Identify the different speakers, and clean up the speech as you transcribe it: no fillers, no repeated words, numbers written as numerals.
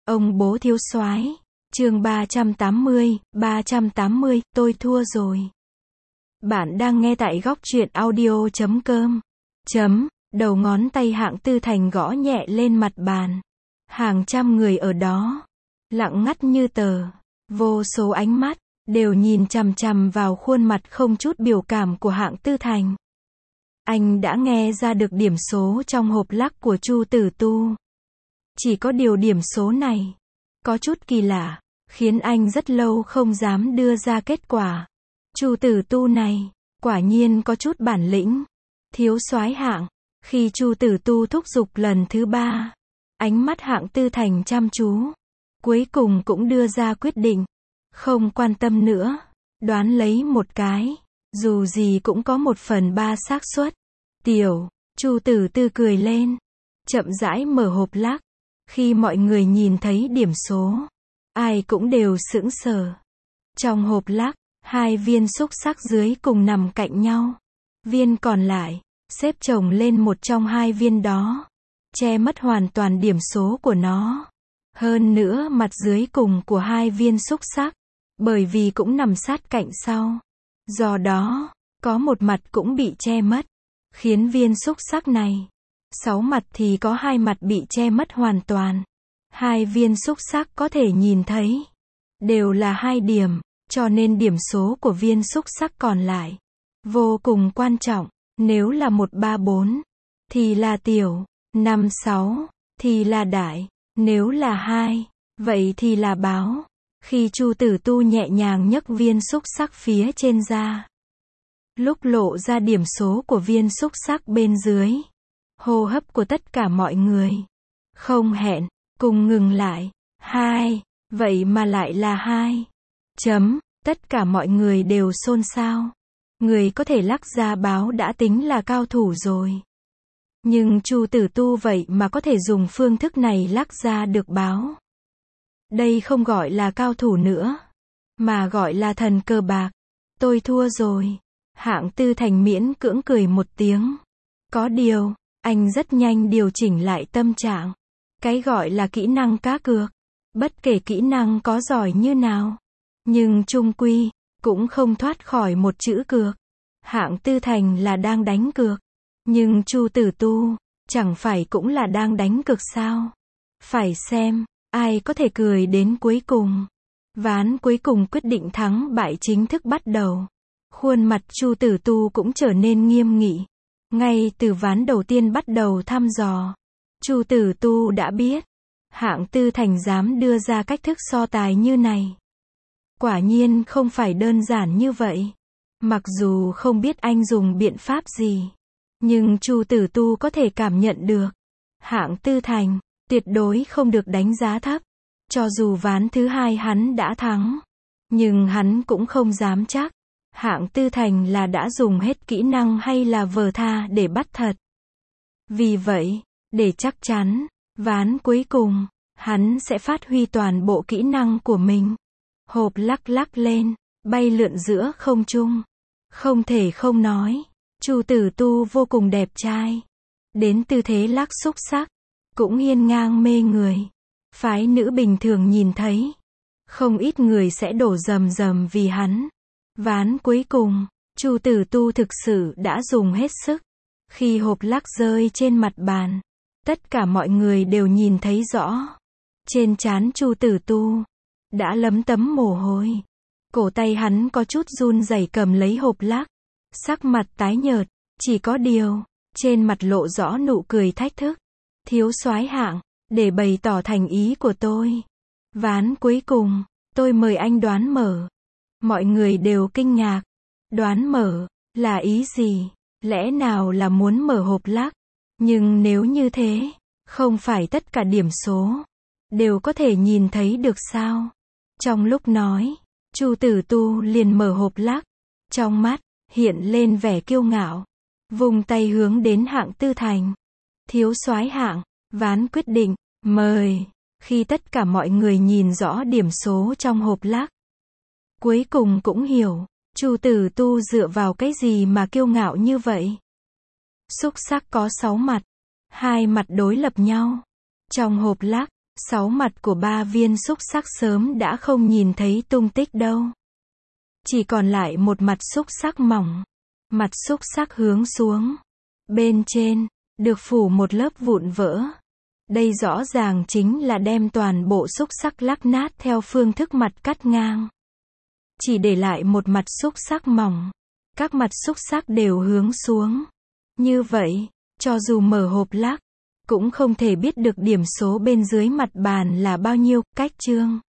Speaker 1: Ông bố thiếu soái. Chương 380, tôi thua rồi. Bạn đang nghe tại góc truyện audio.com. Đầu ngón tay Hạng Tư Thành gõ nhẹ lên mặt bàn. Hàng trăm người ở đó, lặng ngắt như tờ. Vô số ánh mắt đều nhìn chằm chằm vào khuôn mặt không chút biểu cảm của Hạng Tư Thành. Anh đã nghe ra được điểm số trong hộp lắc của Chu Tử Tu. Chỉ có điều điểm số này có chút kỳ lạ, khiến anh rất lâu không dám đưa ra kết quả. Chu Tử Tu này, quả nhiên có chút bản lĩnh. Thiếu soái Hạng. Khi Chu Tử Tu thúc giục lần thứ 3, ánh mắt Hạng Tư Thành chăm chú. Cuối cùng cũng đưa ra quyết định. Không quan tâm nữa. Đoán lấy một cái. Dù gì cũng có 1/3 xác suất. Chu Tử Tu cười lên. Chậm rãi mở hộp lắc. Khi mọi người nhìn thấy điểm số, ai cũng đều sững sờ. Trong hộp lắc, 2 viên xúc xắc dưới cùng nằm cạnh nhau. Viên còn lại, xếp chồng lên một trong 2 viên đó, che mất hoàn toàn điểm số của nó. Hơn nữa mặt dưới cùng của 2 viên xúc xắc, bởi vì cũng nằm sát cạnh sau, do đó, có một mặt cũng bị che mất, khiến viên xúc xắc này, 6 mặt thì có 2 mặt bị che mất hoàn toàn. 2 viên xúc xắc có thể nhìn thấy, đều là 2 điểm, cho nên điểm số của viên xúc xắc còn lại vô cùng quan trọng. Nếu là 134 thì là tiểu, 56 thì là đại, nếu là 2, vậy thì là báo. Khi Chu Tử Tu nhẹ nhàng nhấc viên xúc xắc phía trên ra, lúc lộ ra điểm số của viên xúc xắc bên dưới, hô hấp của tất cả mọi người không hẹn cùng ngừng lại. 2, vậy mà lại là 2. Tất cả mọi người đều xôn xao. Người có thể lắc ra báo đã tính là cao thủ rồi. Nhưng Chu Tử Tu vậy mà có thể dùng phương thức này lắc ra được báo. Đây không gọi là cao thủ nữa, mà gọi là thần cờ bạc. Tôi thua rồi. Hạng Tư Thành miễn cưỡng cười một tiếng. Có điều, anh rất nhanh điều chỉnh lại tâm trạng. Cái gọi là kỹ năng cá cược, bất kể kỹ năng có giỏi như nào, nhưng chung quy cũng không thoát khỏi một chữ cược. Hạng Tư Thành là đang đánh cược, nhưng Chu Tử Tu chẳng phải cũng là đang đánh cược sao? Phải xem ai có thể cười đến cuối cùng. Ván cuối cùng quyết định thắng bại chính thức bắt đầu. Khuôn mặt Chu Tử Tu cũng trở nên nghiêm nghị. Ngay từ ván đầu tiên bắt đầu thăm dò, Chu Tử Tu đã biết Hạng Tư Thành dám đưa ra cách thức so tài như này. Quả nhiên không phải đơn giản như vậy. Mặc dù không biết anh dùng biện pháp gì, nhưng Chu Tử Tu có thể cảm nhận được Hạng Tư Thành tuyệt đối không được đánh giá thấp. Cho dù ván thứ 2 hắn đã thắng, nhưng hắn cũng không dám chắc Hạng Tư Thành là đã dùng hết kỹ năng hay là vờ tha để bắt thật. Vì vậy, để chắc chắn, ván cuối cùng, hắn sẽ phát huy toàn bộ kỹ năng của mình. Hộp lắc lắc lên, bay lượn giữa không trung. Không thể không nói, Chu Tử Tu vô cùng đẹp trai. Đến tư thế lắc xúc xắc, cũng hiên ngang mê người. Phái nữ bình thường nhìn thấy, không ít người sẽ đổ rầm rầm vì hắn. Ván cuối cùng, Chu Tử Tu thực sự đã dùng hết sức. Khi hộp lắc rơi trên mặt bàn, tất cả mọi người đều nhìn thấy rõ. Trên trán Chu Tử Tu đã lấm tấm mồ hôi. Cổ tay hắn có chút run rẩy cầm lấy hộp lắc. Sắc mặt tái nhợt, chỉ có điều, trên mặt lộ rõ nụ cười thách thức. Thiếu soái Hạng, để bày tỏ thành ý của tôi. Ván cuối cùng, tôi mời anh đoán mở. Mọi người đều kinh ngạc. Đoán mở, là ý gì? Lẽ nào là muốn mở hộp lắc? Nhưng nếu như thế, không phải tất cả điểm số đều có thể nhìn thấy được sao? Trong lúc nói, Chu Tử Tu liền mở hộp lắc. Trong mắt hiện lên vẻ kiêu ngạo, vùng tay hướng đến Hạng Tư Thành. Thiếu soái Hạng, ván quyết định, mời. Khi tất cả mọi người nhìn rõ điểm số trong hộp lắc, cuối cùng cũng hiểu, Chu Tử Tu dựa vào cái gì mà kiêu ngạo như vậy. Xúc xắc có 6 mặt, 2 mặt đối lập nhau. Trong hộp lắc, 6 mặt của 3 viên xúc xắc sớm đã không nhìn thấy tung tích đâu. Chỉ còn lại một mặt xúc xắc mỏng. Mặt xúc xắc hướng xuống. Bên trên, được phủ một lớp vụn vỡ. Đây rõ ràng chính là đem toàn bộ xúc xắc lắc nát theo phương thức mặt cắt ngang. Chỉ để lại một mặt xúc xắc mỏng. Các mặt xúc xắc đều hướng xuống. Như vậy, cho dù mở hộp lắc, cũng không thể biết được điểm số bên dưới mặt bàn là bao nhiêu. Cách chương